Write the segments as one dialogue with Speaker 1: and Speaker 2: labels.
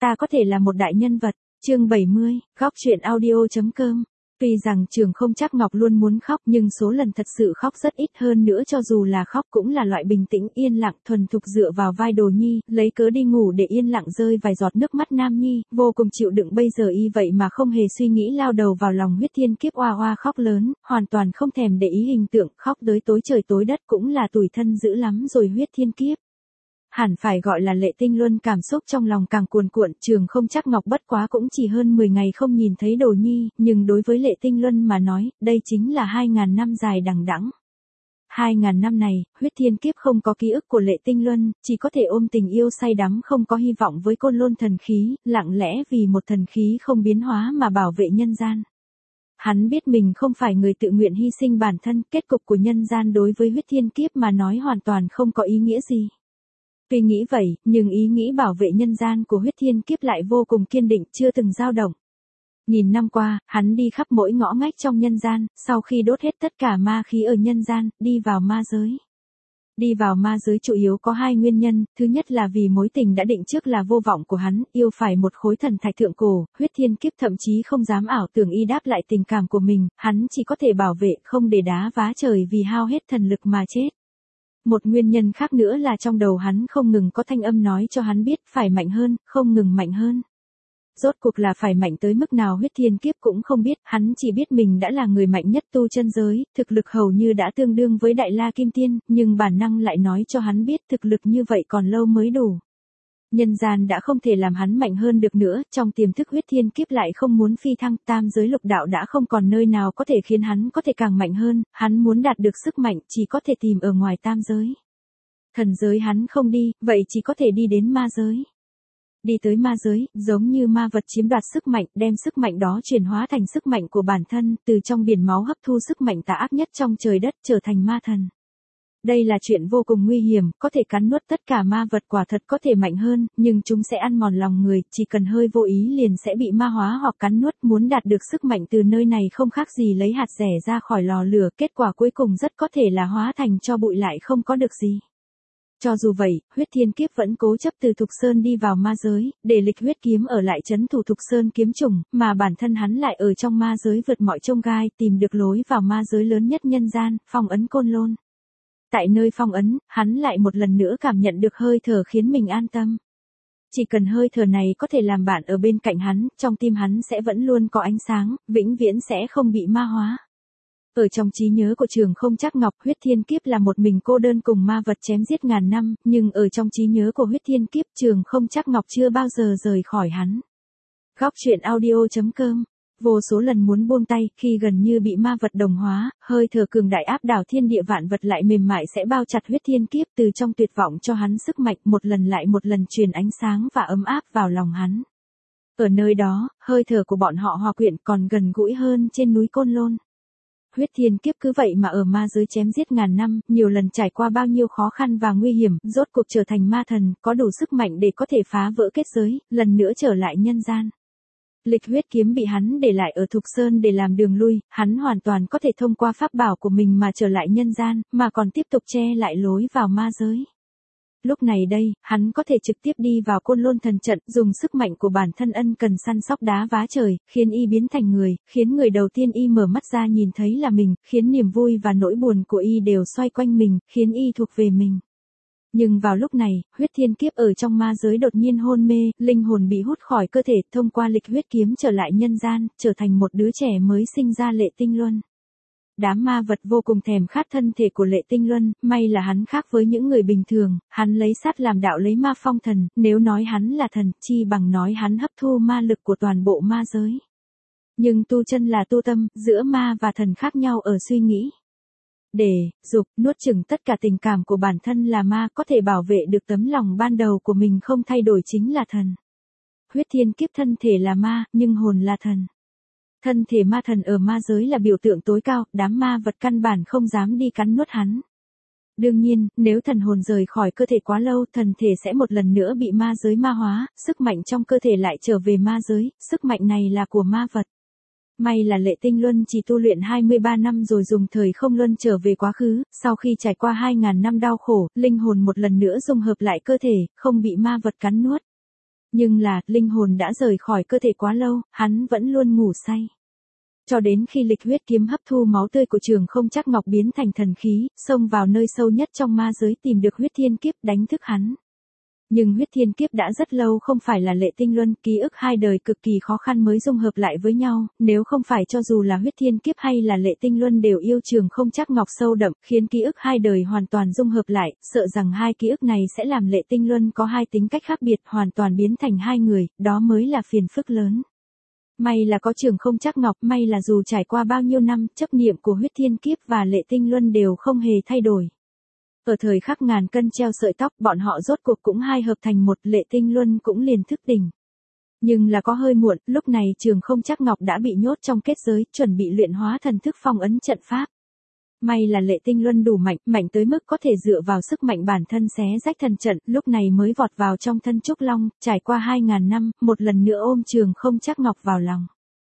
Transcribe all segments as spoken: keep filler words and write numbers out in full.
Speaker 1: ta có thể là một đại nhân vật. Chương bảy mươi, góc truyện audio.com. Tuy rằng Trường Không Trắc Ngọc luôn muốn khóc nhưng số lần thật sự khóc rất ít, hơn nữa cho dù là khóc cũng là loại bình tĩnh yên lặng thuần thục dựa vào vai Đồ Nhi, lấy cớ đi ngủ để yên lặng rơi vài giọt nước mắt Nam Nhi, vô cùng chịu đựng. Bây giờ y vậy mà không hề suy nghĩ lao đầu vào lòng Huyết Thiên Kiếp oa oa khóc lớn, hoàn toàn không thèm để ý hình tượng, khóc tới tối trời tối đất cũng là tủi thân dữ lắm rồi Huyết Thiên Kiếp. Hẳn phải gọi là Lệ Tinh Luân cảm xúc trong lòng càng cuồn cuộn. Trường Không Trắc Ngọc bất quá cũng chỉ hơn mười ngày không nhìn thấy Đồ Nhi, nhưng đối với Lệ Tinh Luân mà nói, đây chính là hai ngàn năm dài đằng đẵng. Hai ngàn năm này, Huyết Thiên Kiếp không có ký ức của Lệ Tinh Luân, chỉ có thể ôm tình yêu say đắm không có hy vọng với Côn Lôn thần khí, lặng lẽ vì một thần khí không biến hóa mà bảo vệ nhân gian. Hắn biết mình không phải người tự nguyện hy sinh bản thân, kết cục của nhân gian đối với Huyết Thiên Kiếp mà nói hoàn toàn không có ý nghĩa gì. Tuy nghĩ vậy, nhưng ý nghĩ bảo vệ nhân gian của Huyết Thiên Kiếp lại vô cùng kiên định, chưa từng dao động. Nghìn năm qua, hắn đi khắp mỗi ngõ ngách trong nhân gian, sau khi đốt hết tất cả ma khí ở nhân gian, đi vào ma giới. Đi vào ma giới chủ yếu có hai nguyên nhân, thứ nhất là vì mối tình đã định trước là vô vọng của hắn, yêu phải một khối thần thạch thượng cổ, Huyết Thiên Kiếp thậm chí không dám ảo tưởng y đáp lại tình cảm của mình, hắn chỉ có thể bảo vệ không để đá vá trời vì hao hết thần lực mà chết. Một nguyên nhân khác nữa là trong đầu hắn không ngừng có thanh âm nói cho hắn biết phải mạnh hơn, không ngừng mạnh hơn. Rốt cuộc là phải mạnh tới mức nào Huyết Thiên Kiếp cũng không biết, hắn chỉ biết mình đã là người mạnh nhất tu chân giới, thực lực hầu như đã tương đương với Đại La Kim Tiên, nhưng bản năng lại nói cho hắn biết thực lực như vậy còn lâu mới đủ. Nhân gian đã không thể làm hắn mạnh hơn được nữa, trong tiềm thức Huyết Thiên Kiếp lại không muốn phi thăng, tam giới lục đạo đã không còn nơi nào có thể khiến hắn có thể càng mạnh hơn, hắn muốn đạt được sức mạnh chỉ có thể tìm ở ngoài tam giới. Thần giới hắn không đi, vậy chỉ có thể đi đến ma giới. Đi tới ma giới, giống như ma vật chiếm đoạt sức mạnh, đem sức mạnh đó chuyển hóa thành sức mạnh của bản thân, từ trong biển máu hấp thu sức mạnh tà ác nhất trong trời đất trở thành ma thần. Đây là chuyện vô cùng nguy hiểm, có thể cắn nuốt tất cả ma vật, quả thật có thể mạnh hơn, nhưng chúng sẽ ăn mòn lòng người, chỉ cần hơi vô ý liền sẽ bị ma hóa hoặc cắn nuốt. Muốn đạt được sức mạnh từ nơi này không khác gì lấy hạt rẻ ra khỏi lò lửa, kết quả cuối cùng rất có thể là hóa thành tro bụi lại không có được gì. Cho dù vậy, Huyết Thiên Kiếp vẫn cố chấp từ Thục Sơn đi vào ma giới, để Lịch Huyết Kiếm ở lại trấn thủ Thục Sơn kiếm trùng, mà bản thân hắn lại ở trong ma giới vượt mọi chông gai, tìm được lối vào ma giới lớn nhất nhân gian, phong ấn Côn Lôn. Tại nơi phong ấn, hắn lại một lần nữa cảm nhận được hơi thở khiến mình an tâm. Chỉ cần hơi thở này có thể làm bạn ở bên cạnh hắn, trong tim hắn sẽ vẫn luôn có ánh sáng, vĩnh viễn sẽ không bị ma hóa. Ở trong trí nhớ của Trường Không Trắc Ngọc, Huyết Thiên Kiếp là một mình cô đơn cùng ma vật chém giết ngàn năm, nhưng ở trong trí nhớ của Huyết Thiên Kiếp, Trường Không Trắc Ngọc chưa bao giờ rời khỏi hắn. Góc truyện audio.com. Vô số lần muốn buông tay, khi gần như bị ma vật đồng hóa, hơi thở cường đại áp đảo thiên địa vạn vật lại mềm mại sẽ bao chặt Huyết Thiên Kiếp, từ trong tuyệt vọng cho hắn sức mạnh, một lần lại một lần truyền ánh sáng và ấm áp vào lòng hắn. Ở nơi đó, hơi thở của bọn họ hòa quyện còn gần gũi hơn trên núi Côn Lôn. Huyết Thiên Kiếp cứ vậy mà ở ma giới chém giết ngàn năm, nhiều lần trải qua bao nhiêu khó khăn và nguy hiểm, rốt cuộc trở thành ma thần, có đủ sức mạnh để có thể phá vỡ kết giới, lần nữa trở lại nhân gian. Lịch Huyết Kiếm bị hắn để lại ở Thục Sơn để làm đường lui, hắn hoàn toàn có thể thông qua pháp bảo của mình mà trở lại nhân gian, mà còn tiếp tục che lại lối vào ma giới. Lúc này đây, hắn có thể trực tiếp đi vào Côn Lôn thần trận, dùng sức mạnh của bản thân ân cần săn sóc đá vá trời, khiến y biến thành người, khiến người đầu tiên y mở mắt ra nhìn thấy là mình, khiến niềm vui và nỗi buồn của y đều xoay quanh mình, khiến y thuộc về mình. Nhưng vào lúc này, Huyết Thiên Kiếp ở trong ma giới đột nhiên hôn mê, linh hồn bị hút khỏi cơ thể, thông qua Lịch Huyết Kiếm trở lại nhân gian, trở thành một đứa trẻ mới sinh ra Lệ Tinh Luân. Đám ma vật vô cùng thèm khát thân thể của Lệ Tinh Luân, may là hắn khác với những người bình thường, hắn lấy sát làm đạo lấy ma phong thần, nếu nói hắn là thần, chi bằng nói hắn hấp thu ma lực của toàn bộ ma giới. Nhưng tu chân là tu tâm, giữa ma và thần khác nhau ở suy nghĩ. Để, dục, nuốt chửng tất cả tình cảm của bản thân là ma, có thể bảo vệ được tấm lòng ban đầu của mình không thay đổi chính là thần. Huyết Thiên Kiếp thân thể là ma, nhưng hồn là thần. Thân thể ma thần ở ma giới là biểu tượng tối cao, đám ma vật căn bản không dám đi cắn nuốt hắn. Đương nhiên, nếu thần hồn rời khỏi cơ thể quá lâu, thần thể sẽ một lần nữa bị ma giới ma hóa, sức mạnh trong cơ thể lại trở về ma giới, sức mạnh này là của ma vật. May là Lệ Tinh Luân chỉ tu luyện hai mươi ba năm rồi dùng thời không luân trở về quá khứ, sau khi trải qua hai ngàn năm đau khổ, linh hồn một lần nữa dung hợp lại cơ thể, không bị ma vật cắn nuốt. Nhưng là, linh hồn đã rời khỏi cơ thể quá lâu, hắn vẫn luôn ngủ say. Cho đến khi lịch huyết kiếm hấp thu máu tươi của Trường Không Trắc Ngọc biến thành thần khí, xông vào nơi sâu nhất trong ma giới tìm được huyết thiên kiếp đánh thức hắn. Nhưng huyết thiên kiếp đã rất lâu không phải là Lệ Tinh Luân, ký ức hai đời cực kỳ khó khăn mới dung hợp lại với nhau, nếu không phải cho dù là huyết thiên kiếp hay là Lệ Tinh Luân đều yêu Trường Không Trắc Ngọc sâu đậm, khiến ký ức hai đời hoàn toàn dung hợp lại, sợ rằng hai ký ức này sẽ làm Lệ Tinh Luân có hai tính cách khác biệt, hoàn toàn biến thành hai người, đó mới là phiền phức lớn. May là có Trường Không Trắc Ngọc, may là dù trải qua bao nhiêu năm, chấp niệm của huyết thiên kiếp và Lệ Tinh Luân đều không hề thay đổi. Ở thời khắc ngàn cân treo sợi tóc, bọn họ rốt cuộc cũng hai hợp thành một, Lệ Tinh Luân cũng liền thức tỉnh. Nhưng là có hơi muộn, lúc này Trường Không Trắc Ngọc đã bị nhốt trong kết giới, chuẩn bị luyện hóa thần thức phong ấn trận pháp. May là Lệ Tinh Luân đủ mạnh, mạnh tới mức có thể dựa vào sức mạnh bản thân xé rách thần trận, lúc này mới vọt vào trong thân Trúc Long, trải qua hai ngàn năm, một lần nữa ôm Trường Không Trắc Ngọc vào lòng.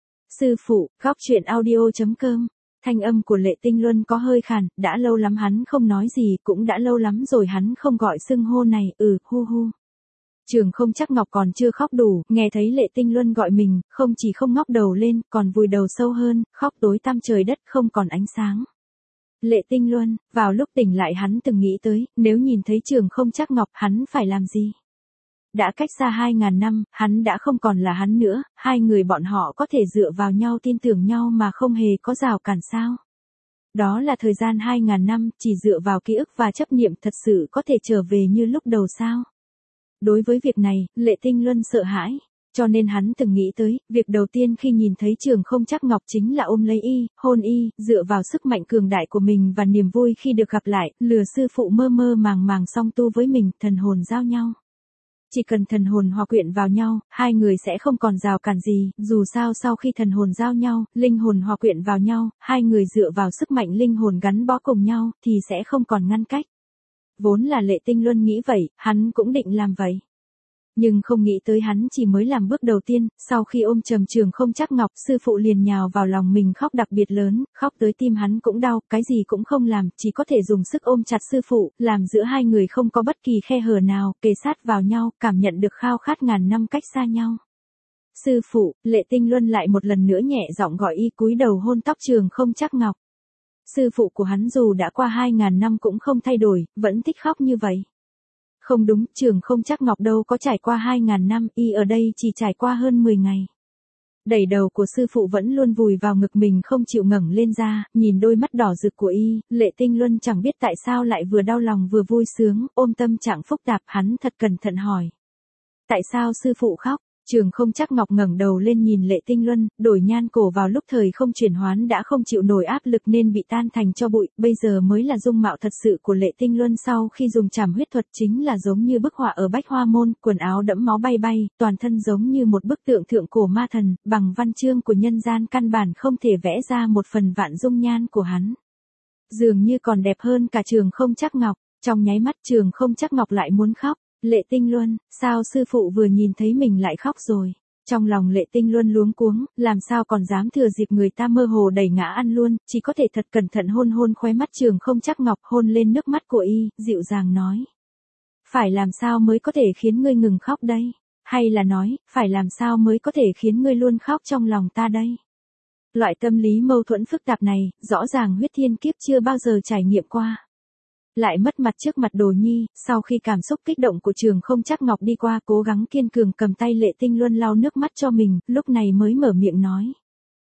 Speaker 1: Sư phụ, góc truyện audio chấm com. Thanh âm của Lệ Tinh Luân có hơi khàn, đã lâu lắm hắn không nói gì, cũng đã lâu lắm rồi hắn không gọi xưng hô này, ừ, hu hu. Trường Không Trắc Ngọc còn chưa khóc đủ, nghe thấy Lệ Tinh Luân gọi mình, không chỉ không ngóc đầu lên, còn vùi đầu sâu hơn, khóc tối tăm trời đất không còn ánh sáng. Lệ Tinh Luân, vào lúc tỉnh lại hắn từng nghĩ tới, nếu nhìn thấy Trường Không Trắc Ngọc hắn phải làm gì? Đã cách xa hai ngàn năm, hắn đã không còn là hắn nữa, hai người bọn họ có thể dựa vào nhau tin tưởng nhau mà không hề có rào cản sao. Đó là thời gian hai ngàn năm, chỉ dựa vào ký ức và chấp niệm thật sự có thể trở về như lúc đầu sao. Đối với việc này, Lệ Tinh Luân sợ hãi. Cho nên hắn từng nghĩ tới, việc đầu tiên khi nhìn thấy Trường Không Trắc Ngọc chính là ôm lấy y, hôn y, dựa vào sức mạnh cường đại của mình và niềm vui khi được gặp lại, lừa sư phụ mơ mơ màng màng song tu với mình, thần hồn giao nhau. Chỉ cần thần hồn hòa quyện vào nhau, hai người sẽ không còn rào cản gì, dù sao sau khi thần hồn giao nhau, linh hồn hòa quyện vào nhau, hai người dựa vào sức mạnh linh hồn gắn bó cùng nhau, thì sẽ không còn ngăn cách. Vốn là Lệ Tinh Luân nghĩ vậy, hắn cũng định làm vậy. Nhưng không nghĩ tới hắn chỉ mới làm bước đầu tiên, sau khi ôm trầm Trường Không Trắc Ngọc, sư phụ liền nhào vào lòng mình khóc đặc biệt lớn, khóc tới tim hắn cũng đau, cái gì cũng không làm, chỉ có thể dùng sức ôm chặt sư phụ, làm giữa hai người không có bất kỳ khe hở nào, kề sát vào nhau, cảm nhận được khao khát ngàn năm cách xa nhau. Sư phụ, Lệ Tinh Luân lại một lần nữa nhẹ giọng gọi y, cúi đầu hôn tóc Trường Không Trắc Ngọc. Sư phụ của hắn dù đã qua hai ngàn năm cũng không thay đổi, vẫn thích khóc như vậy. Không đúng, Trường Không Trắc Ngọc đâu có trải qua hai ngàn năm, y ở đây chỉ trải qua hơn mười ngày. Đẩy đầu của sư phụ vẫn luôn vùi vào ngực mình không chịu ngẩng lên ra, nhìn đôi mắt đỏ rực của y, Lệ Tinh Luân chẳng biết tại sao lại vừa đau lòng vừa vui sướng, ôm tâm trạng phức tạp, hắn thật cẩn thận hỏi. Tại sao sư phụ khóc? Trường Không Trắc Ngọc ngẩng đầu lên nhìn Lệ Tinh Luân, đổi nhan cổ vào lúc thời không chuyển hoán đã không chịu nổi áp lực nên bị tan thành cho bụi, bây giờ mới là dung mạo thật sự của Lệ Tinh Luân sau khi dùng trảm huyết thuật, chính là giống như bức họa ở Bách Hoa Môn, quần áo đẫm máu bay bay, toàn thân giống như một bức tượng thượng cổ ma thần, bằng văn chương của nhân gian căn bản không thể vẽ ra một phần vạn dung nhan của hắn. Dường như còn đẹp hơn cả Trường Không Trắc Ngọc, trong nháy mắt Trường Không Trắc Ngọc lại muốn khóc. Lệ Tinh Luân, sao sư phụ vừa nhìn thấy mình lại khóc rồi? Trong lòng Lệ Tinh Luân luống cuống, làm sao còn dám thừa dịp người ta mơ hồ đẩy ngã ăn luôn, chỉ có thể thật cẩn thận hôn hôn khóe mắt Trường Không Trắc Ngọc, hôn lên nước mắt của y, dịu dàng nói. Phải làm sao mới có thể khiến ngươi ngừng khóc đây? Hay là nói, phải làm sao mới có thể khiến ngươi luôn khóc trong lòng ta đây? Loại tâm lý mâu thuẫn phức tạp này, rõ ràng huyết thiên kiếp chưa bao giờ trải nghiệm qua. Lại mất mặt trước mặt Đồ Nhi, sau khi cảm xúc kích động của Trường Không Trắc Ngọc đi qua, cố gắng kiên cường cầm tay Lệ Tinh Luân lau nước mắt cho mình, lúc này mới mở miệng nói.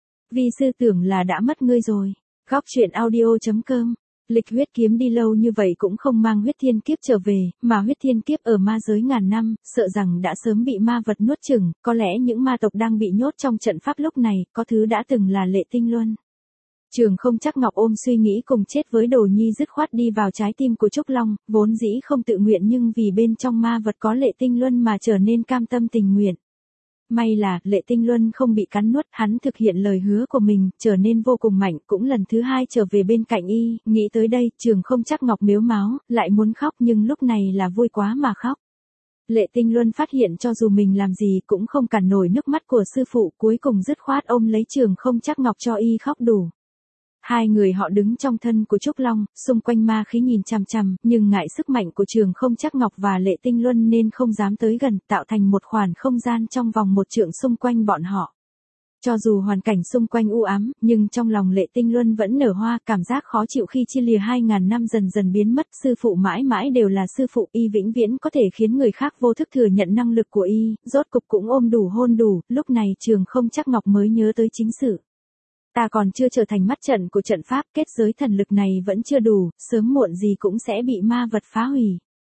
Speaker 1: Vi sư tưởng là đã mất ngươi rồi. Góc truyện audio chấm com. Lịch huyết kiếm đi lâu như vậy cũng không mang huyết thiên kiếp trở về, mà huyết thiên kiếp ở ma giới ngàn năm, sợ rằng đã sớm bị ma vật nuốt chửng, có lẽ những ma tộc đang bị nhốt trong trận pháp lúc này, có thứ đã từng là Lệ Tinh Luân. Trường Không Trắc Ngọc ôm suy nghĩ cùng chết với Đồ Nhi dứt khoát đi vào trái tim của Trúc Long, vốn dĩ không tự nguyện nhưng vì bên trong ma vật có Lệ Tinh Luân mà trở nên cam tâm tình nguyện. May là, Lệ Tinh Luân không bị cắn nuốt, hắn thực hiện lời hứa của mình, trở nên vô cùng mạnh, cũng lần thứ hai trở về bên cạnh y, nghĩ tới đây, Trường Không Trắc Ngọc mếu máo, lại muốn khóc nhưng lúc này là vui quá mà khóc. Lệ Tinh Luân phát hiện cho dù mình làm gì cũng không cản nổi nước mắt của sư phụ, cuối cùng dứt khoát ôm lấy Trường Không Trắc Ngọc cho y khóc đủ. Hai người họ đứng trong thân của Trúc Long, xung quanh ma khí nhìn chằm chằm, nhưng ngại sức mạnh của Trường Không Trắc Ngọc và Lệ Tinh Luân nên không dám tới gần, tạo thành một khoảng không gian trong vòng một trượng xung quanh bọn họ. Cho dù hoàn cảnh xung quanh u ám, nhưng trong lòng Lệ Tinh Luân vẫn nở hoa, cảm giác khó chịu khi chia lìa hai ngàn năm dần dần biến mất, sư phụ mãi mãi đều là sư phụ, y vĩnh viễn có thể khiến người khác vô thức thừa nhận năng lực của y, rốt cục cũng ôm đủ hôn đủ, lúc này Trường Không Trắc Ngọc mới nhớ tới chính sự. Ta còn chưa trở thành mắt trận của trận pháp, kết giới thần lực này vẫn chưa đủ, sớm muộn gì cũng sẽ bị ma vật phá hủy.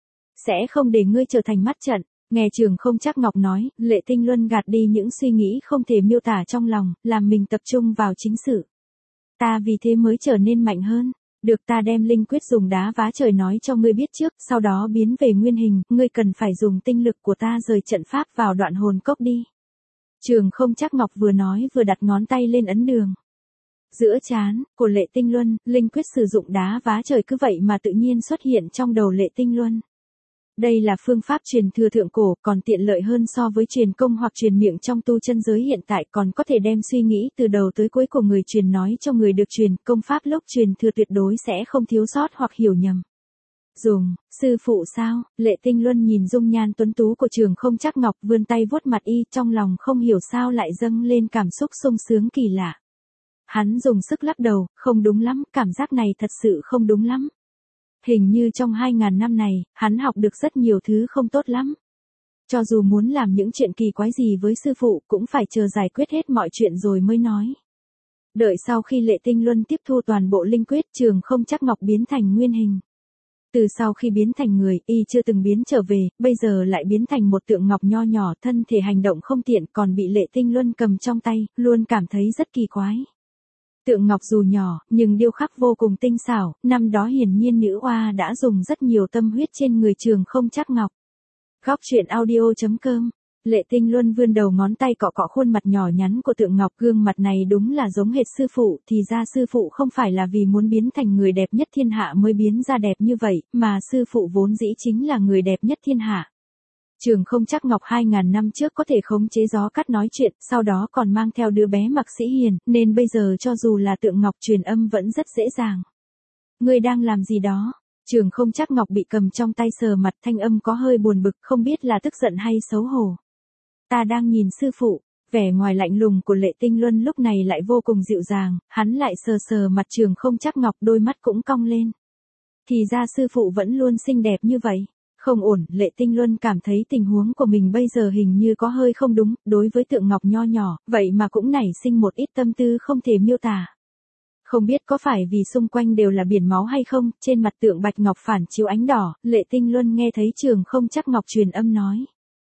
Speaker 1: Sẽ không để ngươi trở thành mắt trận. Nghe Trường Không Trắc Ngọc nói, Lệ Tinh Luân gạt đi những suy nghĩ không thể miêu tả trong lòng, làm mình tập trung vào chính sự. Ta vì thế mới trở nên mạnh hơn. Được, ta đem linh quyết dùng đá vá trời nói cho ngươi biết trước, sau đó biến về nguyên hình, ngươi cần phải dùng tinh lực của ta rời trận pháp vào đoạn hồn cốc đi. Trường Không Trắc Ngọc vừa nói vừa đặt ngón tay lên ấn đường. Giữa trán của Lệ Tinh Luân, linh quyết sử dụng đá vá trời cứ vậy mà tự nhiên xuất hiện trong đầu Lệ Tinh Luân. Đây là phương pháp truyền thừa thượng cổ, còn tiện lợi hơn so với truyền công hoặc truyền miệng trong tu chân giới hiện tại, còn có thể đem suy nghĩ từ đầu tới cuối của người truyền nói cho người được truyền, công pháp lúc truyền thừa tuyệt đối sẽ không thiếu sót hoặc hiểu nhầm. Dùng, sư phụ sao? Lệ Tinh Luân nhìn dung nhan tuấn tú của Trường Không Trắc Ngọc, vươn tay vuốt mặt y, trong lòng không hiểu sao lại dâng lên cảm xúc sung sướng kỳ lạ. Hắn dùng sức lắc đầu, không đúng lắm, cảm giác này thật sự không đúng lắm. Hình như trong hai ngàn năm này, hắn học được rất nhiều thứ không tốt lắm. Cho dù muốn làm những chuyện kỳ quái gì với sư phụ cũng phải chờ giải quyết hết mọi chuyện rồi mới nói. Đợi sau khi Lệ Tinh Luân tiếp thu toàn bộ linh quyết, Trường Không Trắc Ngọc biến thành nguyên hình. Từ sau khi biến thành người, y chưa từng biến trở về, bây giờ lại biến thành một tượng ngọc nho nhỏ, thân thể hành động không tiện, còn bị Lệ Tinh Luân cầm trong tay, luôn cảm thấy rất kỳ quái. Tượng ngọc dù nhỏ, nhưng điêu khắc vô cùng tinh xảo, năm đó hiển nhiên nữ oa đã dùng rất nhiều tâm huyết trên người Trường Không Trắc Ngọc. Góc truyện audio chấm com. Lệ Tinh Luân vươn đầu ngón tay cọ cọ khuôn mặt nhỏ nhắn của tượng ngọc, gương mặt này đúng là giống hệt sư phụ, thì ra sư phụ không phải là vì muốn biến thành người đẹp nhất thiên hạ mới biến ra đẹp như vậy, mà sư phụ vốn dĩ chính là người đẹp nhất thiên hạ. Trường Không Trắc Ngọc hai ngàn năm trước có thể khống chế gió cắt nói chuyện, sau đó còn mang theo đứa bé mặc sĩ hiền, nên bây giờ cho dù là tượng ngọc truyền âm vẫn rất dễ dàng. Ngươi đang làm gì đó? Trường Không Trắc Ngọc bị cầm trong tay sờ mặt, thanh âm có hơi buồn bực, không biết là tức giận hay xấu hổ. Ta đang nhìn sư phụ. Vẻ ngoài lạnh lùng của Lệ Tinh Luân lúc này lại vô cùng dịu dàng, hắn lại sờ sờ mặt Trường Không Trắc Ngọc, đôi mắt cũng cong lên. Thì ra sư phụ vẫn luôn xinh đẹp như vậy. Không ổn, Lệ Tinh Luân cảm thấy tình huống của mình bây giờ hình như có hơi không đúng, đối với tượng ngọc nho nhỏ, vậy mà cũng nảy sinh một ít tâm tư không thể miêu tả. Không biết có phải vì xung quanh đều là biển máu hay không, trên mặt tượng bạch ngọc phản chiếu ánh đỏ, Lệ Tinh Luân nghe thấy Trường Không Trắc Ngọc truyền âm nói.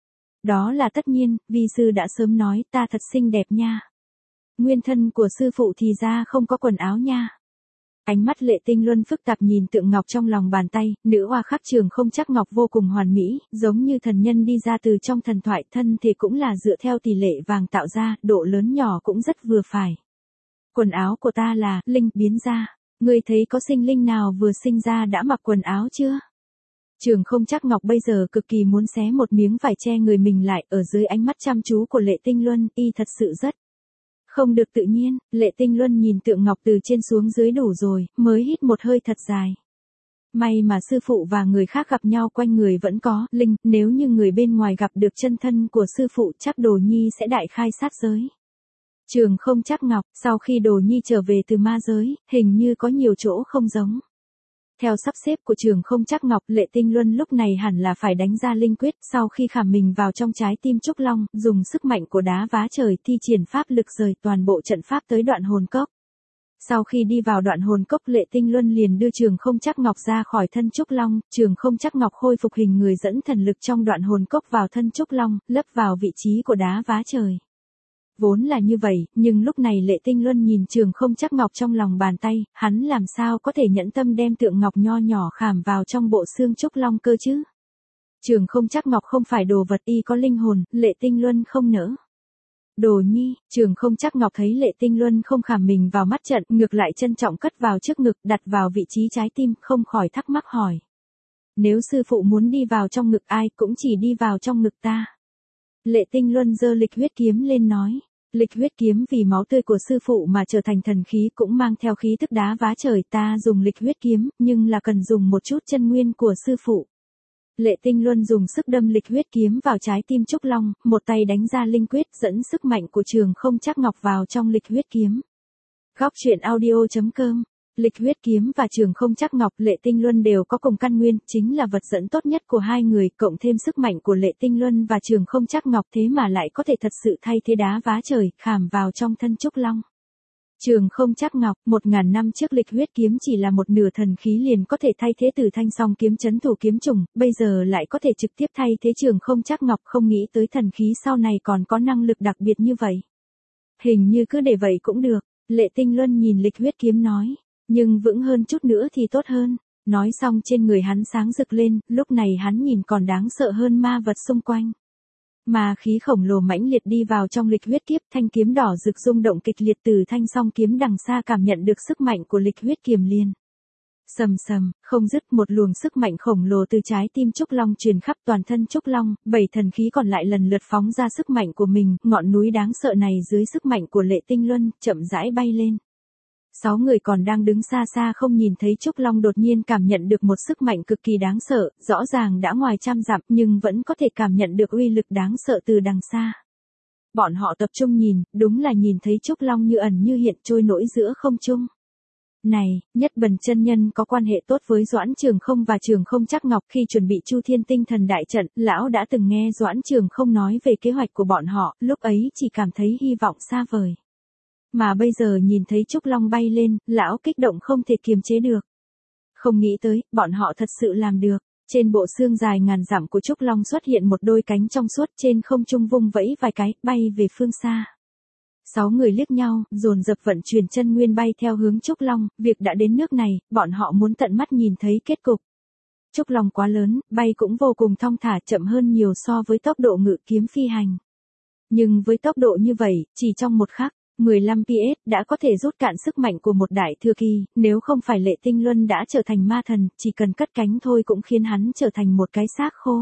Speaker 1: Đó là tất nhiên, vi sư đã sớm nói, ta thật xinh đẹp nha. Nguyên thân của sư phụ thì ra không có quần áo nha. Ánh mắt Lệ Tinh Luân phức tạp nhìn tượng ngọc trong lòng bàn tay, nữ oa khắc Trường Không Trắc Ngọc vô cùng hoàn mỹ, giống như thần nhân đi ra từ trong thần thoại, thân thể cũng là dựa theo tỷ lệ vàng tạo ra, độ lớn nhỏ cũng rất vừa phải. Quần áo của ta là linh biến ra, ngươi thấy có sinh linh nào vừa sinh ra đã mặc quần áo chưa? Trường Không Trắc Ngọc bây giờ cực kỳ muốn xé một miếng vải che người mình lại, ở dưới ánh mắt chăm chú của Lệ Tinh Luân, y thật sự rất không được tự nhiên. Lệ Tinh Luân nhìn tượng ngọc từ trên xuống dưới đủ rồi, mới hít một hơi thật dài. May mà sư phụ và người khác gặp nhau quanh người vẫn có linh, nếu như người bên ngoài gặp được chân thân của sư phụ chắc Đồ Nhi sẽ đại khai sát giới. Trường Không Trắc Ngọc, sau khi Đồ Nhi trở về từ ma giới, hình như có nhiều chỗ không giống. Theo sắp xếp của Trường Không Trắc Ngọc, Lệ Tinh Luân lúc này hẳn là phải đánh ra linh quyết, sau khi khảm mình vào trong trái tim Trúc Long, dùng sức mạnh của đá vá trời thi triển pháp lực rời toàn bộ trận pháp tới đoạn hồn cốc. Sau khi đi vào đoạn hồn cốc, Lệ Tinh Luân liền đưa Trường Không Trắc Ngọc ra khỏi thân Trúc Long, Trường Không Trắc Ngọc khôi phục hình người dẫn thần lực trong đoạn hồn cốc vào thân Trúc Long, lấp vào vị trí của đá vá trời. Vốn là như vậy, nhưng lúc này Lệ Tinh Luân nhìn Trường Không Trắc Ngọc trong lòng bàn tay, hắn làm sao có thể nhẫn tâm đem tượng ngọc nho nhỏ khảm vào trong bộ xương Trúc Long cơ chứ? Trường Không Trắc Ngọc không phải đồ vật, y có linh hồn, Lệ Tinh Luân không nỡ. Đồ Nhi, Trường Không Trắc Ngọc thấy Lệ Tinh Luân không khảm mình vào mắt trận, ngược lại trân trọng cất vào trước ngực, đặt vào vị trí trái tim, không khỏi thắc mắc hỏi. Nếu sư phụ muốn đi vào trong ngực ai cũng chỉ đi vào trong ngực ta. Lệ Tinh Luân giơ lịch huyết kiếm lên nói. Lịch huyết kiếm vì máu tươi của sư phụ mà trở thành thần khí, cũng mang theo khí tức đá vá trời. Ta dùng lịch huyết kiếm, nhưng là cần dùng một chút chân nguyên của sư phụ. Lệ Tinh Luân dùng sức đâm lịch huyết kiếm vào trái tim Trúc Long, một tay đánh ra linh quyết dẫn sức mạnh của Trường Không Trắc Ngọc vào trong lịch huyết kiếm. Góc truyện audio chấm com. Lịch huyết kiếm và Trường Không Trắc Ngọc, Lệ Tinh Luân đều có cùng căn nguyên, chính là vật dẫn tốt nhất của hai người, cộng thêm sức mạnh của Lệ Tinh Luân và Trường Không Trắc Ngọc, thế mà lại có thể thật sự thay thế đá vá trời, khảm vào trong thân Trúc Long. Trường Không Trắc Ngọc, một ngàn năm trước lịch huyết kiếm chỉ là một nửa thần khí liền có thể thay thế Từ Thanh Song kiếm trấn thủ kiếm trùng, bây giờ lại có thể trực tiếp thay thế Trường Không Trắc Ngọc, không nghĩ tới thần khí sau này còn có năng lực đặc biệt như vậy. Hình như cứ để vậy cũng được, Lệ Tinh Luân nhìn lịch huyết kiếm nói, nhưng vững hơn chút nữa thì tốt hơn. Nói xong trên người hắn sáng rực lên, lúc này hắn nhìn còn đáng sợ hơn ma vật xung quanh. Ma khí khổng lồ mãnh liệt đi vào trong lịch huyết kiếp, thanh kiếm đỏ rực rung động kịch liệt. Từ Thanh Song kiếm đằng xa cảm nhận được sức mạnh của lịch huyết kiếm liền. Sầm sầm, không dứt, một luồng sức mạnh khổng lồ từ trái tim Trúc Long truyền khắp toàn thân Trúc Long, bảy thần khí còn lại lần lượt phóng ra sức mạnh của mình, ngọn núi đáng sợ này dưới sức mạnh của Lệ Tinh Luân, chậm rãi bay lên. Sáu người còn đang đứng xa xa không nhìn thấy Trúc Long đột nhiên cảm nhận được một sức mạnh cực kỳ đáng sợ, rõ ràng đã ngoài trăm dặm nhưng vẫn có thể cảm nhận được uy lực đáng sợ từ đằng xa. Bọn họ tập trung nhìn, đúng là nhìn thấy Trúc Long như ẩn như hiện trôi nổi giữa không trung. Này, Nhất Bần chân nhân có quan hệ tốt với Doãn Trường Không và Trường Không Trắc Ngọc, khi chuẩn bị Chu Thiên Tinh Thần đại trận, lão đã từng nghe Doãn Trường Không nói về kế hoạch của bọn họ, lúc ấy chỉ cảm thấy hy vọng xa vời. Mà bây giờ nhìn thấy Trúc Long bay lên, lão kích động không thể kiềm chế được. Không nghĩ tới, bọn họ thật sự làm được. Trên bộ xương dài ngàn dặm của Trúc Long xuất hiện một đôi cánh trong suốt, trên không trung vung vẫy vài cái, bay về phương xa. Sáu người liếc nhau, dồn dập vận chuyển chân nguyên bay theo hướng Trúc Long, việc đã đến nước này, bọn họ muốn tận mắt nhìn thấy kết cục. Trúc Long quá lớn, bay cũng vô cùng thong thả, chậm hơn nhiều so với tốc độ ngự kiếm phi hành. Nhưng với tốc độ như vậy, chỉ trong một khắc, mười lăm pi ét đã có thể rút cạn sức mạnh của một đại thừa kỳ, nếu không phải Lệ Tinh Luân đã trở thành ma thần, chỉ cần cất cánh thôi cũng khiến hắn trở thành một cái xác khô.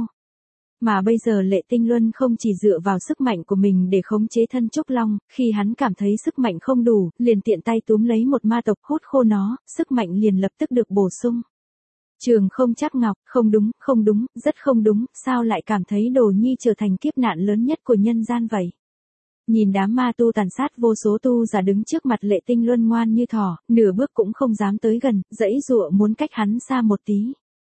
Speaker 1: Mà bây giờ Lệ Tinh Luân không chỉ dựa vào sức mạnh của mình để khống chế thân Trúc Long, khi hắn cảm thấy sức mạnh không đủ, liền tiện tay túm lấy một ma tộc hút khô nó, sức mạnh liền lập tức được bổ sung. Trường Không Trắc Ngọc, không đúng, không đúng, rất không đúng, sao lại cảm thấy Đồ Nhi trở thành kiếp nạn lớn nhất của nhân gian vậy? Nhìn đám ma tu tàn sát, vô số tu giả đứng trước mặt Lệ Tinh Luân ngoan như thỏ, nửa bước cũng không dám tới gần, dãy dụa muốn cách hắn xa một tí.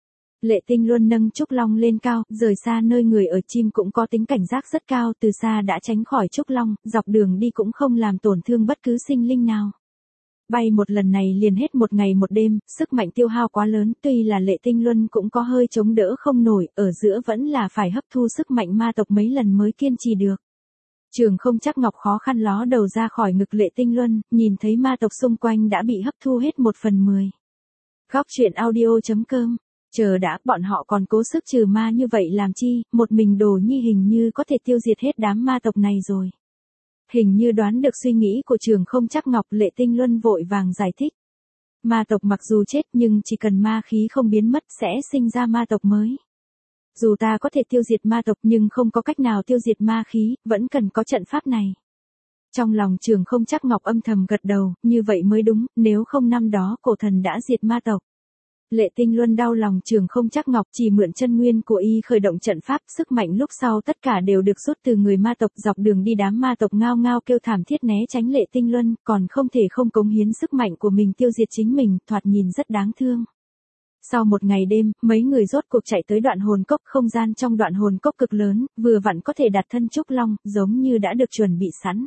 Speaker 1: Lệ Tinh Luân nâng Trúc Long lên cao, rời xa nơi người ở, chim cũng có tính cảnh giác rất cao, từ xa đã tránh khỏi Trúc Long, dọc đường đi cũng không làm tổn thương bất cứ sinh linh nào. Bay một lần này liền hết một ngày một đêm, sức mạnh tiêu hao quá lớn, tuy là Lệ Tinh Luân cũng có hơi chống đỡ không nổi, ở giữa vẫn là phải hấp thu sức mạnh ma tộc mấy lần mới kiên trì được. Trường Không Trắc Ngọc khó khăn ló đầu ra khỏi ngực Lệ Tinh Luân, nhìn thấy ma tộc xung quanh đã bị hấp thu hết một phần mười. Góc truyện audio chấm com. Chờ đã, bọn họ còn cố sức trừ ma như vậy làm chi, một mình Đồ Nhi hình như có thể tiêu diệt hết đám ma tộc này rồi. Hình như đoán được suy nghĩ của Trường Không Trắc Ngọc, Lệ Tinh Luân vội vàng giải thích. Ma tộc mặc dù chết nhưng chỉ cần ma khí không biến mất sẽ sinh ra ma tộc mới. Dù ta có thể tiêu diệt ma tộc nhưng không có cách nào tiêu diệt ma khí, vẫn cần có trận pháp này. Trong lòng Trường Không Trắc Ngọc âm thầm gật đầu, như vậy mới đúng, nếu không năm đó cổ thần đã diệt ma tộc. Lệ Tinh Luân đau lòng Trường Không Trắc Ngọc, chỉ mượn chân nguyên của y khởi động trận pháp, sức mạnh lúc sau tất cả đều được rút từ người ma tộc, dọc đường đi đám ma tộc ngao ngao kêu thảm thiết né tránh Lệ Tinh Luân, còn không thể không cống hiến sức mạnh của mình tiêu diệt chính mình, thoạt nhìn rất đáng thương. Sau một ngày đêm, mấy người rốt cuộc chạy tới đoạn hồn cốc, không gian trong đoạn hồn cốc cực lớn, vừa vặn có thể đặt thân Trúc Long, giống như đã được chuẩn bị sẵn.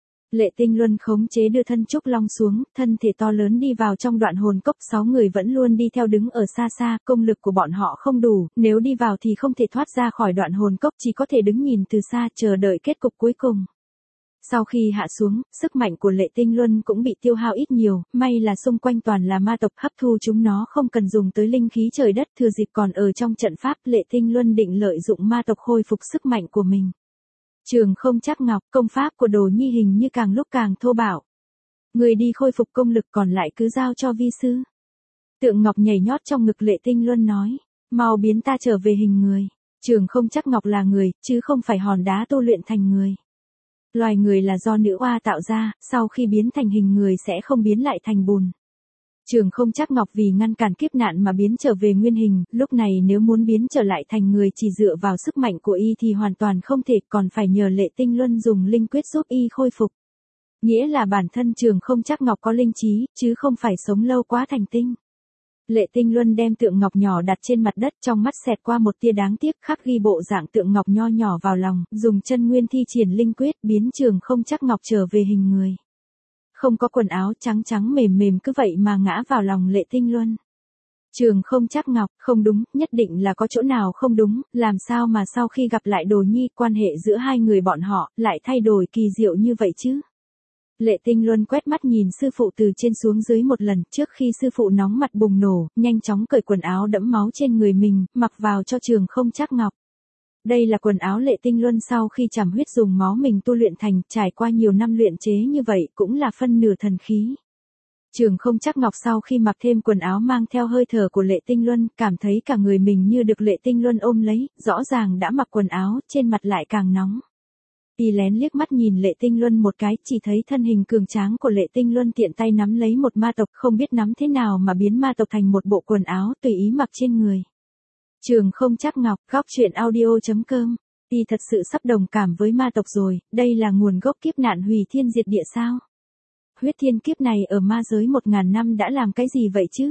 Speaker 1: Lệ Tinh Luân khống chế đưa thân Trúc Long xuống, thân thể to lớn đi vào trong đoạn hồn cốc, sáu người vẫn luôn đi theo đứng ở xa xa, công lực của bọn họ không đủ, nếu đi vào thì không thể thoát ra khỏi đoạn hồn cốc, chỉ có thể đứng nhìn từ xa chờ đợi kết cục cuối cùng. Sau khi hạ xuống, sức mạnh của Lệ Tinh Luân cũng bị tiêu hao ít nhiều, may là xung quanh toàn là ma tộc, hấp thu chúng nó không cần dùng tới linh khí trời đất, thừa dịp còn ở trong trận pháp, Lệ Tinh Luân định lợi dụng ma tộc khôi phục sức mạnh của mình. Trường Không Trắc Ngọc, công pháp của Đồ Nhi hình như càng lúc càng thô bạo. Người đi khôi phục công lực, còn lại cứ giao cho vi sư. Tượng Ngọc nhảy nhót trong ngực Lệ Tinh Luân nói, mau biến ta trở về hình người. Trường Không Trắc Ngọc là người, chứ không phải hòn đá tu luyện thành người. Loài người là do nữ oa tạo ra, sau khi biến thành hình người sẽ không biến lại thành bùn. Trường Không Trắc Ngọc vì ngăn cản kiếp nạn mà biến trở về nguyên hình, lúc này nếu muốn biến trở lại thành người chỉ dựa vào sức mạnh của y thì hoàn toàn không thể, còn phải nhờ Lệ Tinh Luân dùng linh quyết giúp y khôi phục. Nghĩa là bản thân Trường Không Trắc Ngọc có linh trí, chứ không phải sống lâu quá thành tinh. Lệ Tinh Luân đem tượng ngọc nhỏ đặt trên mặt đất, trong mắt xẹt qua một tia đáng tiếc, khắc ghi bộ dạng tượng ngọc nho nhỏ vào lòng, dùng chân nguyên thi triển linh quyết biến Trường Không Trắc Ngọc trở về hình người. Không có quần áo, trắng trắng mềm mềm cứ vậy mà ngã vào lòng Lệ Tinh Luân. Trường Không Trắc Ngọc, không đúng, nhất định là có chỗ nào không đúng, làm sao mà sau khi gặp lại Đồ Nhi, quan hệ giữa hai người bọn họ lại thay đổi kỳ diệu như vậy chứ? Lệ Tinh Luân quét mắt nhìn sư phụ từ trên xuống dưới một lần, trước khi sư phụ nóng mặt bùng nổ, nhanh chóng cởi quần áo đẫm máu trên người mình, mặc vào cho Trường Không Trắc Ngọc. Đây là quần áo Lệ Tinh Luân sau khi chảm huyết dùng máu mình tu luyện thành, trải qua nhiều năm luyện chế như vậy cũng là phân nửa thần khí. Trường Không Trắc Ngọc sau khi mặc thêm quần áo mang theo hơi thở của Lệ Tinh Luân, cảm thấy cả người mình như được Lệ Tinh Luân ôm lấy, rõ ràng đã mặc quần áo, trên mặt lại càng nóng. Y lén liếc mắt nhìn Lệ Tinh Luân một cái, chỉ thấy thân hình cường tráng của Lệ Tinh Luân tiện tay nắm lấy một ma tộc, không biết nắm thế nào mà biến ma tộc thành một bộ quần áo tùy ý mặc trên người. Trường Không Trắc Ngọc, góc truyện audio chấm com. Y thật sự sắp đồng cảm với ma tộc rồi, đây là nguồn gốc kiếp nạn hủy thiên diệt địa sao? Huyết thiên kiếp này ở ma giới một ngàn năm đã làm cái gì vậy chứ?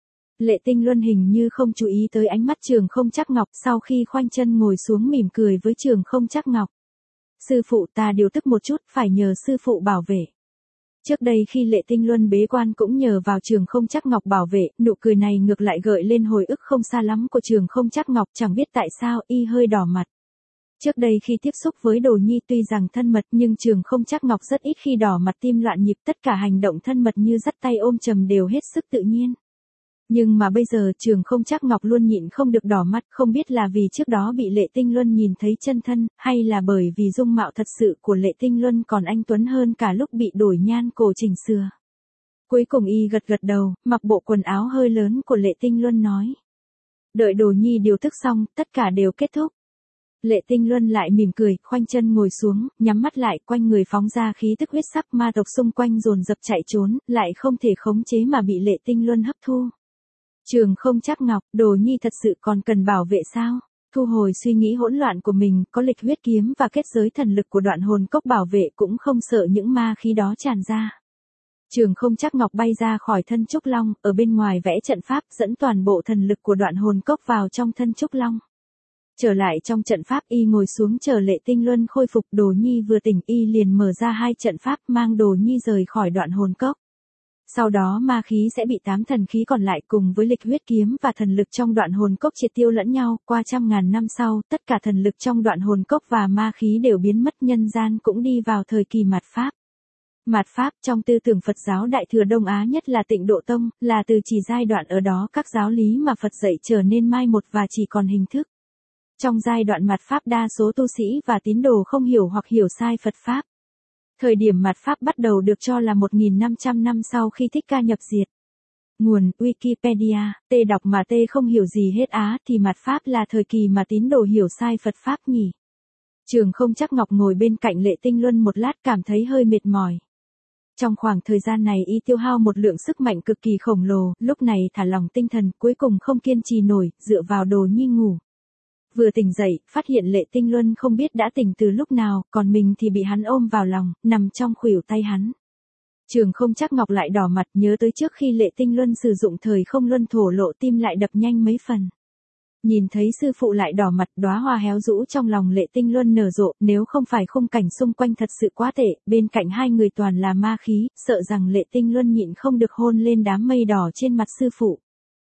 Speaker 1: Lệ Tinh Luân hình như không chú ý tới ánh mắt Trường Không Trắc Ngọc, sau khi khoanh chân ngồi xuống mỉm cười với Trường Không Trắc Ngọc. Sư phụ, ta điều tức một chút, phải nhờ sư phụ bảo vệ. Trước đây khi Lệ Tinh Luân bế quan cũng nhờ vào Trường Không Trắc Ngọc bảo vệ, nụ cười này ngược lại gợi lên hồi ức không xa lắm của Trường Không Trắc Ngọc, chẳng biết tại sao y hơi đỏ mặt. Trước đây khi tiếp xúc với Đồ Nhi tuy rằng thân mật nhưng Trường Không Trắc Ngọc rất ít khi đỏ mặt tim loạn nhịp, tất cả hành động thân mật như dắt tay ôm chầm đều hết sức tự nhiên. Nhưng mà bây giờ Trường Không Trắc Ngọc luôn nhịn không được đỏ mắt, không biết là vì trước đó bị Lệ Tinh Luân nhìn thấy chân thân, hay là bởi vì dung mạo thật sự của Lệ Tinh Luân còn anh tuấn hơn cả lúc bị đổi nhan cổ chỉnh sửa. Cuối cùng y gật gật đầu, mặc bộ quần áo hơi lớn của Lệ Tinh Luân nói. Đợi Đồ Nhi điều tức xong, tất cả đều kết thúc. Lệ Tinh Luân lại mỉm cười, khoanh chân ngồi xuống, nhắm mắt lại, quanh người phóng ra khí tức huyết sắc, ma tộc xung quanh dồn dập chạy trốn, lại không thể khống chế mà bị Lệ Tinh Luân hấp thu. Trường Không Trắc Ngọc, Đồ Nhi thật sự còn cần bảo vệ sao? Thu hồi suy nghĩ hỗn loạn của mình, có lịch huyết kiếm và kết giới thần lực của Đoạn Hồn Cốc bảo vệ cũng không sợ những ma khí đó tràn ra. Trường Không Trắc Ngọc bay ra khỏi thân Trúc Long, ở bên ngoài vẽ trận pháp dẫn toàn bộ thần lực của Đoạn Hồn Cốc vào trong thân Trúc Long. Trở lại trong trận pháp y ngồi xuống chờ Lệ Tinh Luân khôi phục. Đồ Nhi vừa tỉnh y liền mở ra hai trận pháp mang Đồ Nhi rời khỏi Đoạn Hồn Cốc. Sau đó ma khí sẽ bị tám thần khí còn lại cùng với lịch huyết kiếm và thần lực trong Đoạn Hồn Cốc triệt tiêu lẫn nhau, qua trăm ngàn năm sau, tất cả thần lực trong Đoạn Hồn Cốc và ma khí đều biến mất, nhân gian cũng đi vào thời kỳ mạt Pháp. Mạt Pháp trong tư tưởng Phật giáo Đại Thừa Đông Á nhất là Tịnh Độ Tông, là từ chỉ giai đoạn ở đó các giáo lý mà Phật dạy trở nên mai một và chỉ còn hình thức. Trong giai đoạn mạt Pháp đa số tu sĩ và tín đồ không hiểu hoặc hiểu sai Phật Pháp. Thời điểm mạt Pháp bắt đầu được cho là một nghìn năm trăm năm sau khi Thích Ca nhập diệt. Nguồn Wikipedia, T đọc mà T không hiểu gì hết á, thì mạt Pháp là thời kỳ mà tín đồ hiểu sai Phật Pháp nhỉ. Trường Không Trắc Ngọc ngồi bên cạnh Lệ Tinh Luân một lát cảm thấy hơi mệt mỏi. Trong khoảng thời gian này y tiêu hao một lượng sức mạnh cực kỳ khổng lồ, lúc này thả lỏng tinh thần, cuối cùng không kiên trì nổi, dựa vào Đồ Nhi ngủ. Vừa tỉnh dậy, phát hiện Lệ Tinh Luân không biết đã tỉnh từ lúc nào, còn mình thì bị hắn ôm vào lòng, nằm trong khuỷu tay hắn. Trường Không Trắc Ngọc lại đỏ mặt, nhớ tới trước khi Lệ Tinh Luân sử dụng thời không luân thổ lộ, tim lại đập nhanh mấy phần. Nhìn thấy sư phụ lại đỏ mặt, đóa hoa héo rũ trong lòng Lệ Tinh Luân nở rộ, nếu không phải khung cảnh xung quanh thật sự quá tệ, bên cạnh hai người toàn là ma khí, sợ rằng Lệ Tinh Luân nhịn không được hôn lên đám mây đỏ trên mặt sư phụ.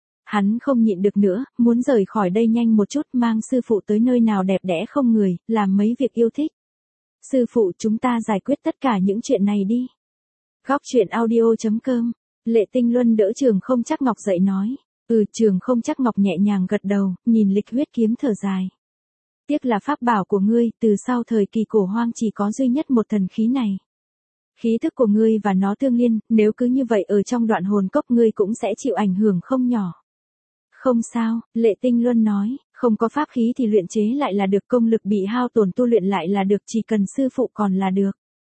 Speaker 1: Hắn không nhịn được nữa, muốn rời khỏi đây nhanh một chút, mang sư phụ tới nơi nào đẹp đẽ không người, làm mấy việc yêu thích. Sư phụ, chúng ta giải quyết tất cả những chuyện này đi. Góc truyện audio chấm com. Lệ Tinh Luân đỡ Trường Không Trắc Ngọc dậy nói. Ừ, Trường Không Trắc Ngọc nhẹ nhàng gật đầu, nhìn lịch huyết kiếm thở dài. Tiếc là pháp bảo của ngươi, từ sau thời kỳ cổ hoang chỉ có duy nhất một thần khí này. Khí thức của ngươi và nó tương liên, nếu cứ như vậy ở trong Đoạn Hồn Cốc ngươi cũng sẽ chịu ảnh hưởng không nhỏ. Không sao, Lệ Tinh Luân nói, không có pháp khí thì luyện chế lại là được, công lực bị hao tổn tu luyện lại là được, chỉ cần sư phụ còn là được.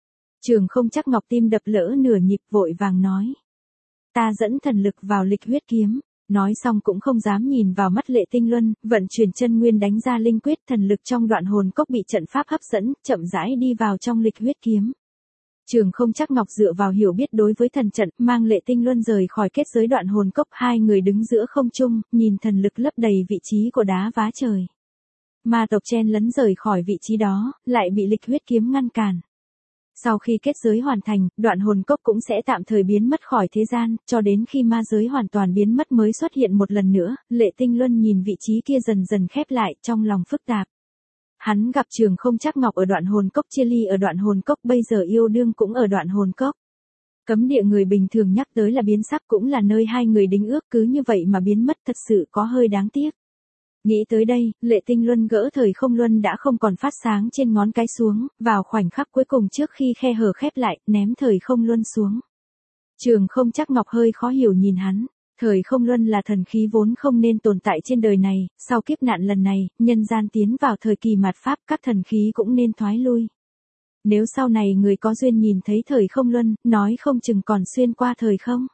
Speaker 1: Trường Không Trắc Ngọc tim đập lỡ nửa nhịp vội vàng nói. Ta dẫn thần lực vào lịch huyết kiếm. Nói xong cũng không dám nhìn vào mắt Lệ Tinh Luân, vận chuyển chân nguyên đánh ra linh quyết, thần lực trong đoạn hồn cốc bị trận pháp hấp dẫn, chậm rãi đi vào trong lịch huyết kiếm. Trường Không Trắc Ngọc dựa vào hiểu biết đối với thần trận, mang Lệ Tinh Luân rời khỏi kết giới đoạn hồn cốc, hai người đứng giữa không trung, nhìn thần lực lấp đầy vị trí của đá vá trời. Ma tộc chen lấn rời khỏi vị trí đó, lại bị lịch huyết kiếm ngăn cản. Sau khi kết giới hoàn thành, đoạn hồn cốc cũng sẽ tạm thời biến mất khỏi thế gian, cho đến khi ma giới hoàn toàn biến mất mới xuất hiện một lần nữa. Lệ Tinh Luân nhìn vị trí kia dần dần khép lại, trong lòng phức tạp. Hắn gặp Trường Không Trắc Ngọc ở đoạn hồn cốc, chia ly ở đoạn hồn cốc, bây giờ yêu đương cũng ở đoạn hồn cốc. Cấm địa người bình thường nhắc tới là biến sắc, cũng là nơi hai người đính ước, cứ như vậy mà biến mất thật sự có hơi đáng tiếc. Nghĩ tới đây, Lệ Tinh Luân gỡ thời không luân đã không còn phát sáng trên ngón cái xuống, vào khoảnh khắc cuối cùng trước khi khe hở khép lại, ném thời không luân xuống. Trường Không Trắc Ngọc hơi khó hiểu nhìn hắn. Thời không luân là thần khí vốn không nên tồn tại trên đời này, sau kiếp nạn lần này, nhân gian tiến vào thời kỳ mạt pháp, các thần khí cũng nên thoái lui. Nếu sau này người có duyên nhìn thấy thời không luân, nói không chừng còn xuyên qua thời không.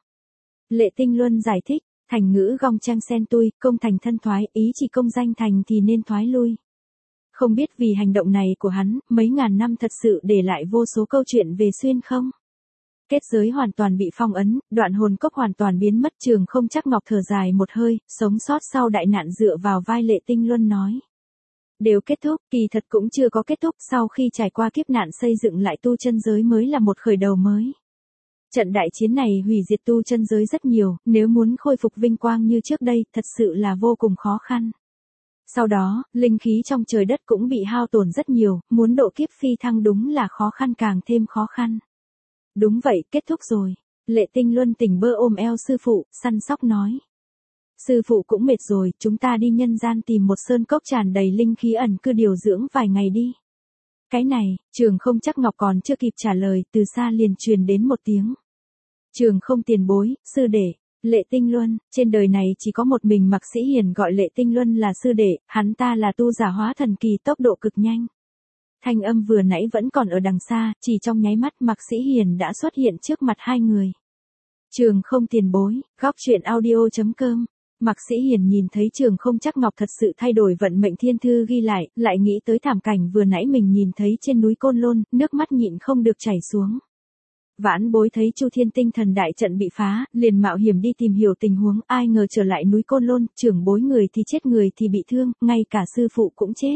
Speaker 1: Lệ Tinh Luân giải thích, thành ngữ gong trang sen tui, công thành thân thoái, ý chỉ công danh thành thì nên thoái lui. Không biết vì hành động này của hắn, mấy ngàn năm thật sự để lại vô số câu chuyện về xuyên không? Kết giới hoàn toàn bị phong ấn, đoạn hồn cốc hoàn toàn biến mất. Trường Không Trắc Ngọc thở dài một hơi, sống sót sau đại nạn dựa vào vai Lệ Tinh Luân nói. Đều kết thúc, kỳ thật cũng chưa có kết thúc, sau khi trải qua kiếp nạn xây dựng lại tu chân giới mới là một khởi đầu mới. Trận đại chiến này hủy diệt tu chân giới rất nhiều, nếu muốn khôi phục vinh quang như trước đây, thật sự là vô cùng khó khăn. Sau đó, linh khí trong trời đất cũng bị hao tổn rất nhiều, muốn độ kiếp phi thăng đúng là khó khăn càng thêm khó khăn. Đúng vậy, kết thúc rồi. Lệ Tinh Luân tỉnh bơ ôm eo sư phụ, săn sóc nói. Sư phụ cũng mệt rồi, chúng ta đi nhân gian tìm một sơn cốc tràn đầy linh khí ẩn cư điều dưỡng vài ngày đi. Cái này, Trường Không Trắc Ngọc còn chưa kịp trả lời, từ xa liền truyền đến một tiếng. Trường Không tiền bối, sư đệ, Lệ Tinh Luân, trên đời này chỉ có một mình Mạc Sĩ Hiền gọi Lệ Tinh Luân là sư đệ, hắn ta là tu giả hóa thần kỳ tốc độ cực nhanh. Thanh âm vừa nãy vẫn còn ở đằng xa, chỉ trong nháy mắt Mạc Sĩ Hiền đã xuất hiện trước mặt hai người. Trường Không tiền bối, góc truyện audio chấm com. Mạc Sĩ Hiền nhìn thấy Trường Không Trắc Ngọc thật sự thay đổi vận mệnh thiên thư ghi lại, lại nghĩ tới thảm cảnh vừa nãy mình nhìn thấy trên núi Côn Lôn, nước mắt nhịn không được chảy xuống. Vãn Bối thấy Chu Thiên Tinh Thần đại trận bị phá, liền mạo hiểm đi tìm hiểu tình huống, ai ngờ trở lại núi Côn Lôn, trưởng bối người thì chết người thì bị thương, ngay cả sư phụ cũng chết.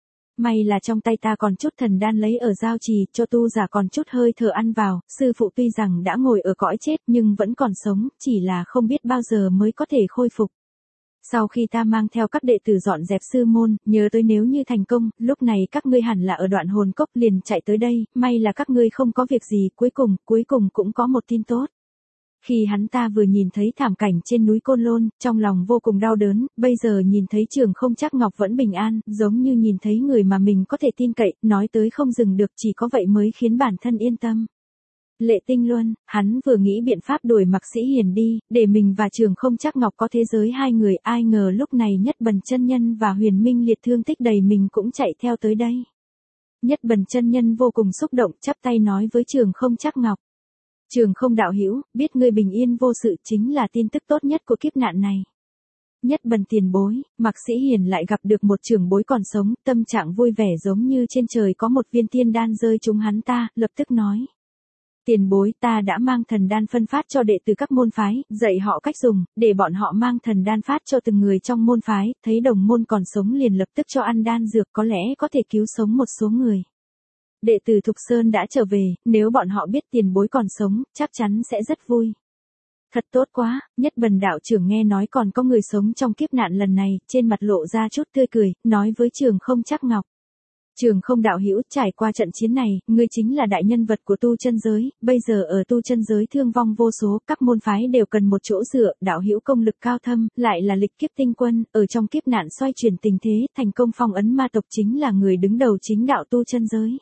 Speaker 1: May là trong tay ta còn chút thần đan lấy ở giao trì, cho tu giả còn chút hơi thở ăn vào, sư phụ tuy rằng đã ngồi ở cõi chết nhưng vẫn còn sống, chỉ là không biết bao giờ mới có thể khôi phục. Sau khi ta mang theo các đệ tử dọn dẹp sư môn, nhớ tới nếu như thành công, lúc này các ngươi hẳn là ở đoạn hồn cốc liền chạy tới đây, may là các ngươi không có việc gì, cuối cùng, cuối cùng cũng có một tin tốt. Khi hắn ta vừa nhìn thấy thảm cảnh trên núi Côn Lôn, trong lòng vô cùng đau đớn, bây giờ nhìn thấy Trường Không Trắc Ngọc vẫn bình an, giống như nhìn thấy người mà mình có thể tin cậy, nói tới không dừng được, chỉ có vậy mới khiến bản thân yên tâm. Lệ Tinh Luân, hắn vừa nghĩ biện pháp đuổi Mạc Sĩ Hiền đi, để mình và Trường Không Trắc Ngọc có thế giới hai người, ai ngờ lúc này Nhất Bần chân nhân và Huyền Minh Liệt thương tích đầy mình cũng chạy theo tới đây. Nhất Bần chân nhân vô cùng xúc động, chắp tay nói với Trường Không Trắc Ngọc. Trường Không đạo hữu, biết ngươi bình yên vô sự chính là tin tức tốt nhất của kiếp nạn này. Nhất Bần tiền bối, Mạc Sĩ Hiền lại gặp được một trưởng bối còn sống, tâm trạng vui vẻ giống như trên trời có một viên tiên đan rơi trúng hắn ta, lập tức nói. Tiền bối, ta đã mang thần đan phân phát cho đệ tử các môn phái, dạy họ cách dùng, để bọn họ mang thần đan phát cho từng người trong môn phái, thấy đồng môn còn sống liền lập tức cho ăn đan dược, có lẽ có thể cứu sống một số người. Đệ tử Thục Sơn đã trở về, nếu bọn họ biết tiền bối còn sống, chắc chắn sẽ rất vui. Thật tốt quá, Nhất Bần đạo trưởng nghe nói còn có người sống trong kiếp nạn lần này, trên mặt lộ ra chút tươi cười, nói với Trường Không Trắc Ngọc. Trường Không đạo hữu, trải qua trận chiến này, ngươi chính là đại nhân vật của tu chân giới, bây giờ ở tu chân giới thương vong vô số, các môn phái đều cần một chỗ dựa, đạo hữu công lực cao thâm, lại là lịch kiếp tinh quân, ở trong kiếp nạn xoay chuyển tình thế, thành công phong ấn ma tộc chính là người đứng đầu chính đạo tu chân giới.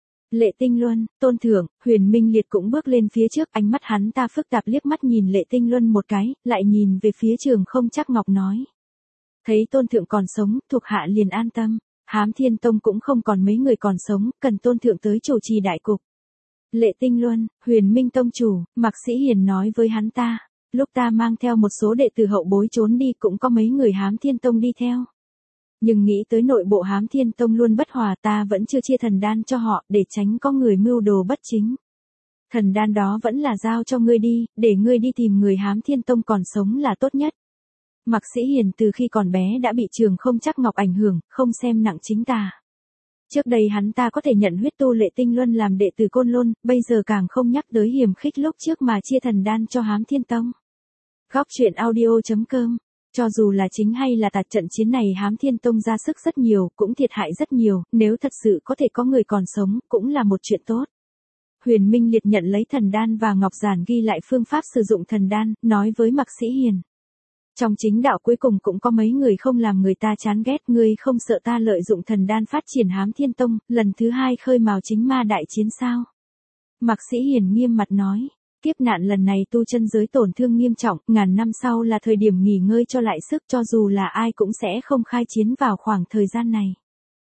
Speaker 1: Lệ Tinh Luân, Tôn Thượng, Huyền Minh Liệt cũng bước lên phía trước, ánh mắt hắn ta phức tạp liếc mắt nhìn Lệ Tinh Luân một cái, lại nhìn về phía Trường Không Trắc Ngọc nói. Thấy Tôn Thượng còn sống, thuộc hạ liền an tâm. Hám Thiên Tông cũng không còn mấy người còn sống, cần Tôn Thượng tới chủ trì đại cục. Lệ Tinh Luân, Huyền Minh tông chủ, Mạc Sĩ Hiền nói với hắn ta, lúc ta mang theo một số đệ tử hậu bối trốn đi cũng có mấy người Hám Thiên Tông đi theo. Nhưng nghĩ tới nội bộ Hám Thiên Tông luôn bất hòa, ta vẫn chưa chia thần đan cho họ để tránh có người mưu đồ bất chính. Thần đan đó vẫn là giao cho ngươi đi, để ngươi đi tìm người Hám Thiên Tông còn sống là tốt nhất. Mạc Sĩ Hiền từ khi còn bé đã bị Trường Không Trắc Ngọc ảnh hưởng, không xem nặng chính tà. Trước đây hắn ta có thể nhận huyết tu Lệ Tinh Luân làm đệ tử Côn Lôn, bây giờ càng không nhắc tới hiềm khích lúc trước mà chia thần đan cho Hám Thiên Tông. Góc truyện audio chấm com. Cho dù là chính hay là tà, trận chiến này Hám Thiên Tông ra sức rất nhiều, cũng thiệt hại rất nhiều, nếu thật sự có thể có người còn sống, cũng là một chuyện tốt. Huyền Minh Liệt nhận lấy thần đan và ngọc giản ghi lại phương pháp sử dụng thần đan, nói với Mạc Sĩ Hiền. Trong chính đạo cuối cùng cũng có mấy người không làm người ta chán ghét, ngươi không sợ ta lợi dụng thần đan phát triển Hám Thiên Tông, lần thứ hai khơi mào chính ma đại chiến sao? Mạc Sĩ Hiền nghiêm mặt nói, kiếp nạn lần này tu chân giới tổn thương nghiêm trọng, ngàn năm sau là thời điểm nghỉ ngơi cho lại sức, cho dù là ai cũng sẽ không khai chiến vào khoảng thời gian này.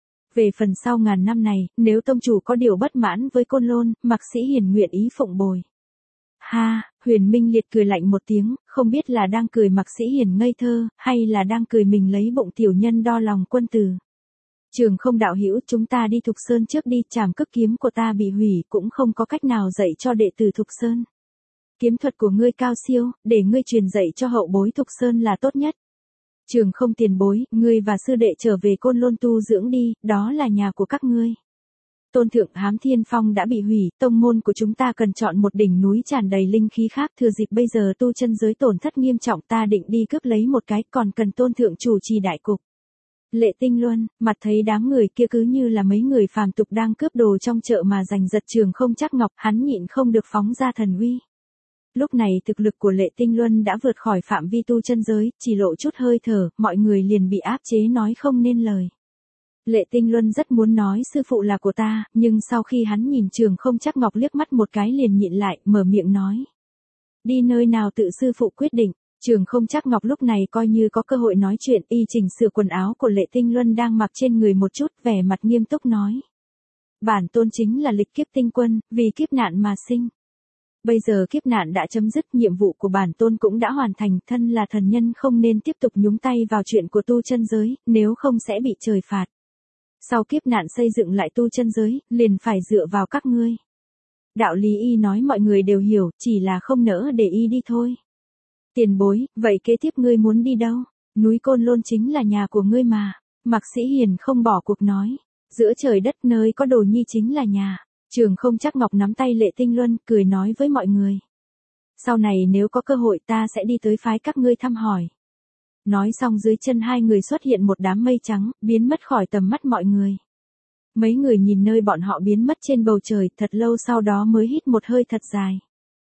Speaker 1: Về phần sau ngàn năm này, nếu tông chủ có điều bất mãn với Côn Lôn, Mạc Sĩ Hiền nguyện ý phụng bồi. Ha, Huyền Minh Liệt cười lạnh một tiếng, không biết là đang cười Mạc Sĩ Hiền ngây thơ, hay là đang cười mình lấy bụng tiểu nhân đo lòng quân tử. Trường Không đạo hữu, chúng ta đi Thục Sơn trước đi, trảm cước kiếm của ta bị hủy, cũng không có cách nào dạy cho đệ tử Thục Sơn. Kiếm thuật của ngươi cao siêu, để ngươi truyền dạy cho hậu bối Thục Sơn là tốt nhất. Trường Không tiền bối, ngươi và sư đệ trở về Côn Lôn tu dưỡng đi, đó là nhà của các ngươi. Tôn thượng, Hám Thiên Phong đã bị hủy, tông môn của chúng ta cần chọn một đỉnh núi tràn đầy linh khí khác, thừa dịp bây giờ tu chân giới tổn thất nghiêm trọng, ta định đi cướp lấy một cái, còn cần tôn thượng chủ trì đại cục. Lệ Tinh Luân, mặt thấy đám người kia cứ như là mấy người phàm tục đang cướp đồ trong chợ mà giành giật Trường Không Trắc Ngọc, hắn nhịn không được phóng ra thần uy. Lúc này thực lực của Lệ Tinh Luân đã vượt khỏi phạm vi tu chân giới, chỉ lộ chút hơi thở, mọi người liền bị áp chế nói không nên lời. Lệ Tinh Luân rất muốn nói sư phụ là của ta, nhưng sau khi hắn nhìn Trường Không Trắc Ngọc liếc mắt một cái liền nhịn lại, mở miệng nói. Đi nơi nào tự sư phụ quyết định. Trường Không Trắc Ngọc lúc này coi như có cơ hội nói chuyện, y chỉnh sửa quần áo của Lệ Tinh Luân đang mặc trên người một chút, vẻ mặt nghiêm túc nói. Bản tôn chính là lịch kiếp tinh quân, vì kiếp nạn mà sinh. Bây giờ kiếp nạn đã chấm dứt, nhiệm vụ của bản tôn cũng đã hoàn thành, thân là thần nhân không nên tiếp tục nhúng tay vào chuyện của tu chân giới, nếu không sẽ bị trời phạt. Sau kiếp nạn xây dựng lại tu chân giới, liền phải dựa vào các ngươi. Đạo lý y nói mọi người đều hiểu, chỉ là không nỡ để y đi thôi. Tiền bối, vậy kế tiếp ngươi muốn đi đâu? Núi Côn Lôn chính là nhà của ngươi mà. Mạc Sĩ Hiền không bỏ cuộc nói. Giữa trời đất nơi có đồ nhi chính là nhà. Trường Không Trắc Ngọc nắm tay Lệ Tinh Luân, cười nói với mọi người. Sau này nếu có cơ hội ta sẽ đi tới phái các ngươi thăm hỏi. Nói xong dưới chân hai người xuất hiện một đám mây trắng, biến mất khỏi tầm mắt mọi người. Mấy người nhìn nơi bọn họ biến mất trên bầu trời, thật lâu sau đó mới hít một hơi thật dài.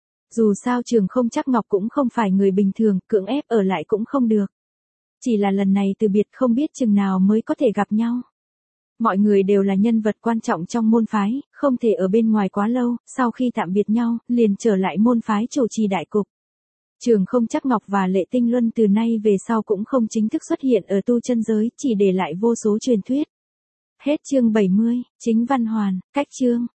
Speaker 1: Dù sao Trường Không Trắc Ngọc cũng không phải người bình thường, cưỡng ép ở lại cũng không được. Chỉ là lần này từ biệt không biết chừng nào mới có thể gặp nhau. Mọi người đều là nhân vật quan trọng trong môn phái, không thể ở bên ngoài quá lâu, sau khi tạm biệt nhau, liền trở lại môn phái chủ trì đại cục. Trường Không Trắc Ngọc và Lệ Tinh Luân từ nay về sau cũng không chính thức xuất hiện ở tu chân giới, chỉ để lại vô số truyền thuyết. Hết chương bảy mươi, chính văn hoàn, cách chương.